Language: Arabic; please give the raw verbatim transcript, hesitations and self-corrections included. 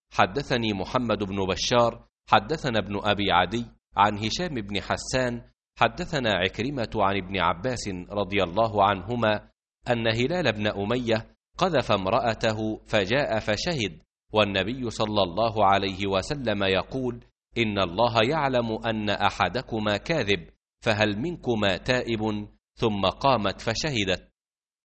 حدثني محمد بن بشار حدثنا ابن أبي عدي عن هشام بن حسان حدثنا عكرمة عن ابن عباس رضي الله عنهما أن هلال بن أمية قذف امرأته فجاء فشهد، والنبي صلى الله عليه وسلم يقول: إن الله يعلم أن أحدكما كاذب، فهل منكما تائب؟ ثم قامت فشهدت.